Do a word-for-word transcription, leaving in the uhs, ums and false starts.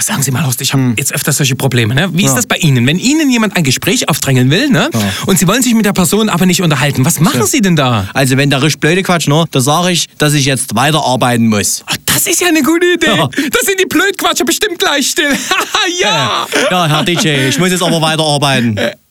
Sagen Sie mal, Horst, ich habe hm. jetzt öfters solche Probleme. Ne? Wie ja. ist das bei Ihnen? Wenn Ihnen jemand ein Gespräch aufdrängeln will, ne? Ja. und Sie wollen sich mit der Person aber nicht unterhalten, was machen ja. Sie denn da? Also wenn der richtig blöde Quatsch, ne, da sage ich, dass ich jetzt weiterarbeiten muss. Oh, das ist ja eine gute Idee. Ja. Da sind die Blödquatscher bestimmt gleich still. ja. Ja, Herr D J, ich muss jetzt aber weiterarbeiten.